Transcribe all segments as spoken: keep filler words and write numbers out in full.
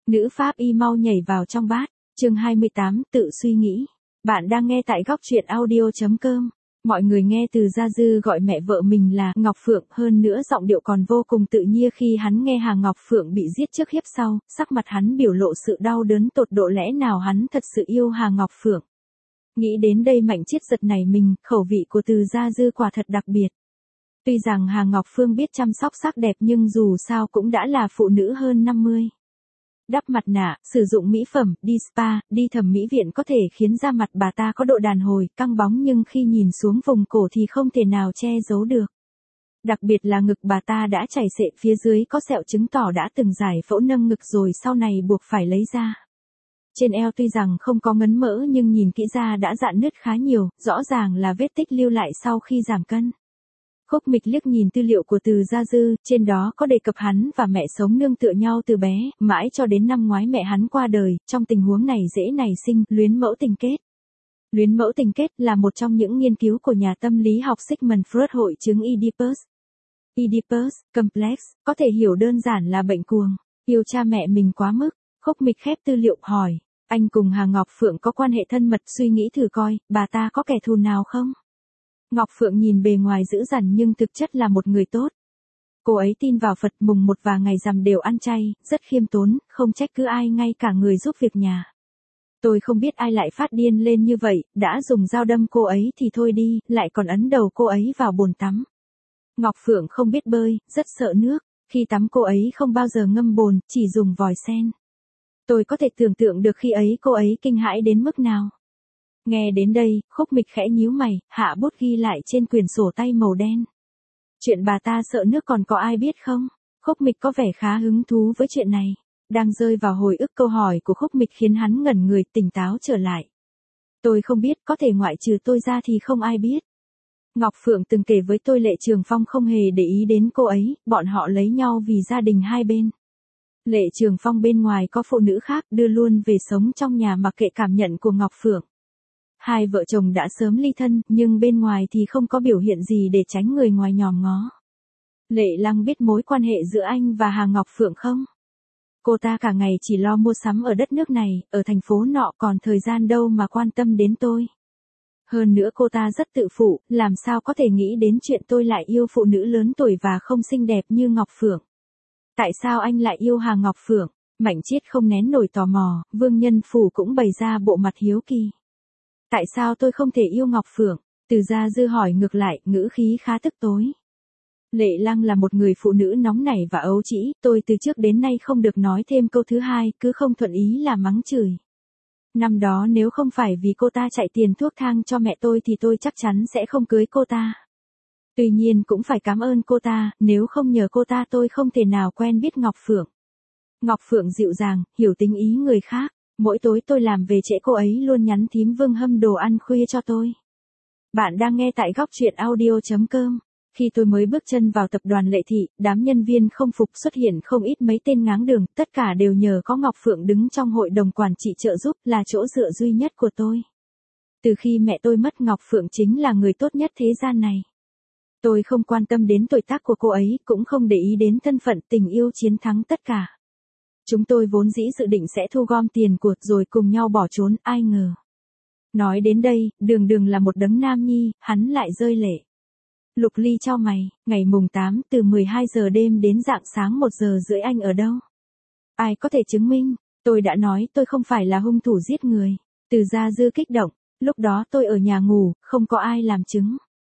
Nữ pháp y mau nhảy vào trong bát. Chương hai mươi tám, tự suy nghĩ. Bạn đang nghe tại góc truyện audio chấm com. Mọi người nghe Từ Gia Dư gọi mẹ vợ mình là Ngọc Phượng, hơn nữa giọng điệu còn vô cùng tự nhiên khi hắn nghe Hà Ngọc Phượng bị giết trước hiếp sau, sắc mặt hắn biểu lộ sự đau đớn tột độ, lẽ nào hắn thật sự yêu Hà Ngọc Phượng. Nghĩ đến đây Mạnh Chiết giật nảy mình, khẩu vị của Từ Gia Dư quả thật đặc biệt. Tuy rằng Hà Ngọc Phương biết chăm sóc sắc đẹp nhưng dù sao cũng đã là phụ nữ hơn năm mươi. Đắp mặt nạ, sử dụng mỹ phẩm, đi spa, đi thẩm mỹ viện có thể khiến da mặt bà ta có độ đàn hồi, căng bóng, nhưng khi nhìn xuống vùng cổ thì không thể nào che giấu được. Đặc biệt là ngực bà ta đã chảy xệ, phía dưới có sẹo chứng tỏ đã từng giải phẫu nâng ngực rồi sau này buộc phải lấy ra. Trên eo tuy rằng không có ngấn mỡ nhưng nhìn kỹ ra đã rạn nứt khá nhiều, rõ ràng là vết tích lưu lại sau khi giảm cân. Khúc Mịch liếc nhìn tư liệu của Từ Gia Dư, trên đó có đề cập hắn và mẹ sống nương tựa nhau từ bé, mãi cho đến năm ngoái mẹ hắn qua đời, trong tình huống này dễ nảy sinh luyến mẫu tình kết. Luyến mẫu tình kết là một trong những nghiên cứu của nhà tâm lý học Sigmund Freud, hội chứng Oedipus. Oedipus Complex, có thể hiểu đơn giản là bệnh cuồng, yêu cha mẹ mình quá mức. Khúc Mịch khép tư liệu hỏi, anh cùng Hà Ngọc Phượng có quan hệ thân mật, suy nghĩ thử coi, bà ta có kẻ thù nào không? Ngọc Phượng nhìn bề ngoài dữ dằn nhưng thực chất là một người tốt. Cô ấy tin vào Phật, mùng một và ngày rằm đều ăn chay, rất khiêm tốn, không trách cứ ai, ngay cả người giúp việc nhà. Tôi không biết ai lại phát điên lên như vậy, đã dùng dao đâm cô ấy thì thôi đi, lại còn ấn đầu cô ấy vào bồn tắm. Ngọc Phượng không biết bơi, rất sợ nước, khi tắm cô ấy không bao giờ ngâm bồn, chỉ dùng vòi sen. Tôi có thể tưởng tượng được khi ấy cô ấy kinh hãi đến mức nào. Nghe đến đây, Khúc Mịch khẽ nhíu mày, hạ bút ghi lại trên quyển sổ tay màu đen. Chuyện bà ta sợ nước còn có ai biết không? Khúc Mịch có vẻ khá hứng thú với chuyện này. Đang rơi vào hồi ức, câu hỏi của Khúc Mịch khiến hắn ngẩn người, tỉnh táo trở lại. Tôi không biết, có thể ngoại trừ tôi ra thì không ai biết. Ngọc Phượng từng kể với tôi Lệ Trường Phong không hề để ý đến cô ấy, bọn họ lấy nhau vì gia đình hai bên. Lệ Trường Phong bên ngoài có phụ nữ khác, đưa luôn về sống trong nhà mặc kệ cảm nhận của Ngọc Phượng. Hai vợ chồng đã sớm ly thân, nhưng bên ngoài thì không có biểu hiện gì để tránh người ngoài nhòm ngó. Lệ Lăng biết mối quan hệ giữa anh và Hà Ngọc Phượng không? Cô ta cả ngày chỉ lo mua sắm ở đất nước này, ở thành phố nọ, còn thời gian đâu mà quan tâm đến tôi. Hơn nữa cô ta rất tự phụ, làm sao có thể nghĩ đến chuyện tôi lại yêu phụ nữ lớn tuổi và không xinh đẹp như Ngọc Phượng. Tại sao anh lại yêu Hà Ngọc Phượng? Mạnh Chiết không nén nổi tò mò, Vương Nhân Phủ cũng bày ra bộ mặt hiếu kỳ. Tại sao tôi không thể yêu Ngọc Phượng? Từ Gia Dư hỏi ngược lại, ngữ khí khá tức tối. Lệ Lăng là một người phụ nữ nóng nảy và ấu trĩ, tôi từ trước đến nay không được nói thêm câu thứ hai, cứ không thuận ý là mắng chửi. Năm đó nếu không phải vì cô ta chạy tiền thuốc thang cho mẹ tôi thì tôi chắc chắn sẽ không cưới cô ta. Tuy nhiên cũng phải cảm ơn cô ta, nếu không nhờ cô ta tôi không thể nào quen biết Ngọc Phượng. Ngọc Phượng dịu dàng, hiểu tính ý người khác. Mỗi tối tôi làm về trễ cô ấy luôn nhắn thím Vương hâm đồ ăn khuya cho tôi. Bạn đang nghe tại góc truyện audio chấm com. Khi tôi mới bước chân vào tập đoàn Lệ Thị, đám nhân viên không phục xuất hiện không ít mấy tên ngáng đường, tất cả đều nhờ có Ngọc Phượng đứng trong hội đồng quản trị trợ giúp, là chỗ dựa duy nhất của tôi. Từ khi mẹ tôi mất, Ngọc Phượng chính là người tốt nhất thế gian này. Tôi không quan tâm đến tuổi tác của cô ấy, cũng không để ý đến thân phận, tình yêu chiến thắng tất cả. Chúng tôi vốn dĩ dự định sẽ thu gom tiền của rồi cùng nhau bỏ trốn, ai ngờ. Nói đến đây, Đường Đường là một đấng nam nhi, hắn lại rơi lệ. Lục Ly chau mày, ngày mùng tám, từ mười hai giờ đêm đến rạng sáng một giờ rưỡi anh ở đâu? Ai có thể chứng minh? Tôi đã nói tôi không phải là hung thủ giết người. Từ Gia Dư kích động, lúc đó tôi ở nhà ngủ, không có ai làm chứng.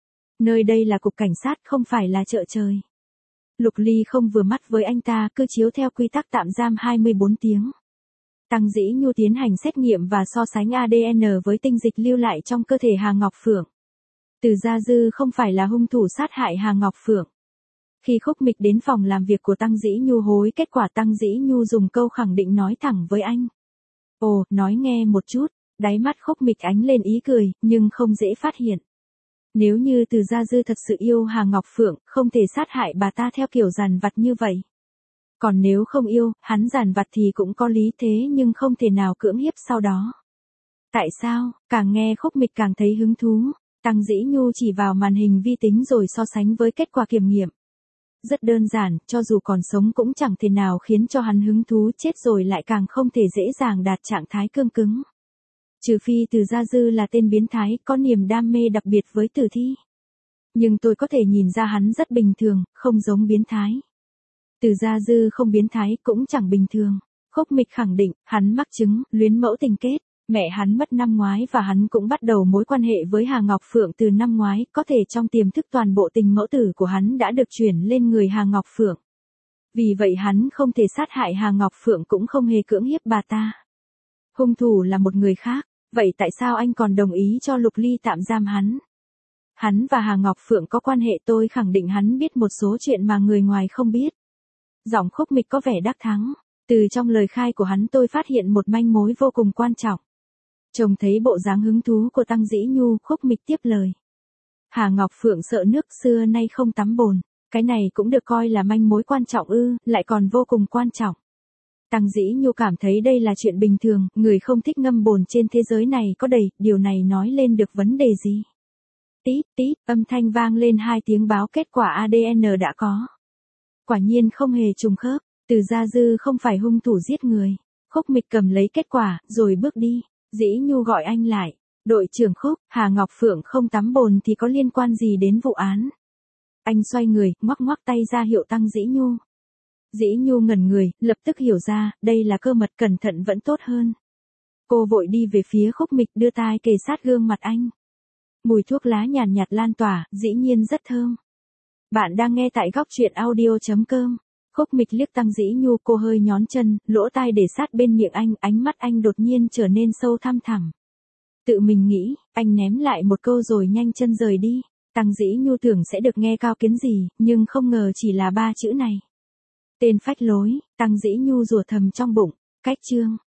Nơi đây là cục cảnh sát, không phải là chợ trời. Lục Ly không vừa mắt với anh ta, cứ chiếu theo quy tắc tạm giam hai mươi bốn tiếng. Tăng Dĩ Nhu tiến hành xét nghiệm và so sánh a đê en với tinh dịch lưu lại trong cơ thể Hà Ngọc Phượng. Từ Gia Dư không phải là hung thủ sát hại Hà Ngọc Phượng. Khi Khúc Mịch đến phòng làm việc của Tăng Dĩ Nhu hối kết quả, Tăng Dĩ Nhu dùng câu khẳng định nói thẳng với anh. Ồ, nói nghe một chút, đáy mắt Khúc Mịch ánh lên ý cười, nhưng không dễ phát hiện. Nếu như Từ Gia Dư thật sự yêu Hà Ngọc Phượng, không thể sát hại bà ta theo kiểu giàn vặt như vậy. Còn nếu không yêu, hắn giàn vặt thì cũng có lý thế nhưng không thể nào cưỡng hiếp sau đó. Tại sao? Càng nghe Khúc Mịch càng thấy hứng thú. Tăng Dĩ Nhu chỉ vào màn hình vi tính rồi so sánh với kết quả kiểm nghiệm. Rất đơn giản, cho dù còn sống cũng chẳng thể nào khiến cho hắn hứng thú, chết rồi lại càng không thể dễ dàng đạt trạng thái cương cứng. Trừ phi Từ Gia Dư là tên biến thái, có niềm đam mê đặc biệt với tử thi. Nhưng tôi có thể nhìn ra hắn rất bình thường, không giống biến thái. Từ Gia Dư không biến thái, cũng chẳng bình thường. Khúc Mịch khẳng định, hắn mắc chứng, luyến mẫu tình kết. Mẹ hắn mất năm ngoái và hắn cũng bắt đầu mối quan hệ với Hà Ngọc Phượng từ năm ngoái, có thể trong tiềm thức toàn bộ tình mẫu tử của hắn đã được chuyển lên người Hà Ngọc Phượng. Vì vậy hắn không thể sát hại Hà Ngọc Phượng cũng không hề cưỡng hiếp bà ta. Hung thủ là một người khác, vậy tại sao anh còn đồng ý cho Lục Ly tạm giam hắn? Hắn và Hà Ngọc Phượng có quan hệ, tôi khẳng định hắn biết một số chuyện mà người ngoài không biết. Giọng Khúc Mịch có vẻ đắc thắng. Từ trong lời khai của hắn tôi phát hiện một manh mối vô cùng quan trọng. Trông thấy bộ dáng hứng thú của Tăng Dĩ Nhu, Khúc Mịch tiếp lời. Hà Ngọc Phượng sợ nước, xưa nay không tắm bồn. Cái này cũng được coi là manh mối quan trọng ư, lại còn vô cùng quan trọng. Tăng Dĩ Nhu cảm thấy đây là chuyện bình thường, người không thích ngâm bồn trên thế giới này có đầy, điều này nói lên được vấn đề gì? Tít tít, âm thanh vang lên hai tiếng báo kết quả a đê en đã có. Quả nhiên không hề trùng khớp, Từ Gia Dư không phải hung thủ giết người. Khúc Mịch cầm lấy kết quả, rồi bước đi. Dĩ Nhu gọi anh lại. Đội trưởng Khúc, Hà Ngọc Phượng không tắm bồn thì có liên quan gì đến vụ án? Anh xoay người, ngoắc ngoắc tay ra hiệu Tăng Dĩ Nhu. Dĩ Nhu ngẩn người, lập tức hiểu ra, đây là cơ mật, cẩn thận vẫn tốt hơn. Cô vội đi về phía Khúc Mịch, đưa tai kề sát gương mặt anh. Mùi thuốc lá nhàn nhạt lan tỏa, dĩ nhiên rất thơm. Bạn đang nghe tại góc truyện audio chấm com. Khúc Mịch liếc Tăng Dĩ Nhu, cô hơi nhón chân, lỗ tai để sát bên miệng anh, ánh mắt anh đột nhiên trở nên sâu thăm thẳm. Tự mình nghĩ, anh ném lại một câu rồi nhanh chân rời đi. Tăng Dĩ Nhu tưởng sẽ được nghe cao kiến gì, nhưng không ngờ chỉ là ba chữ này. Tên phách lối, Tăng Dĩ Nhu rủa thầm trong bụng. Cách chương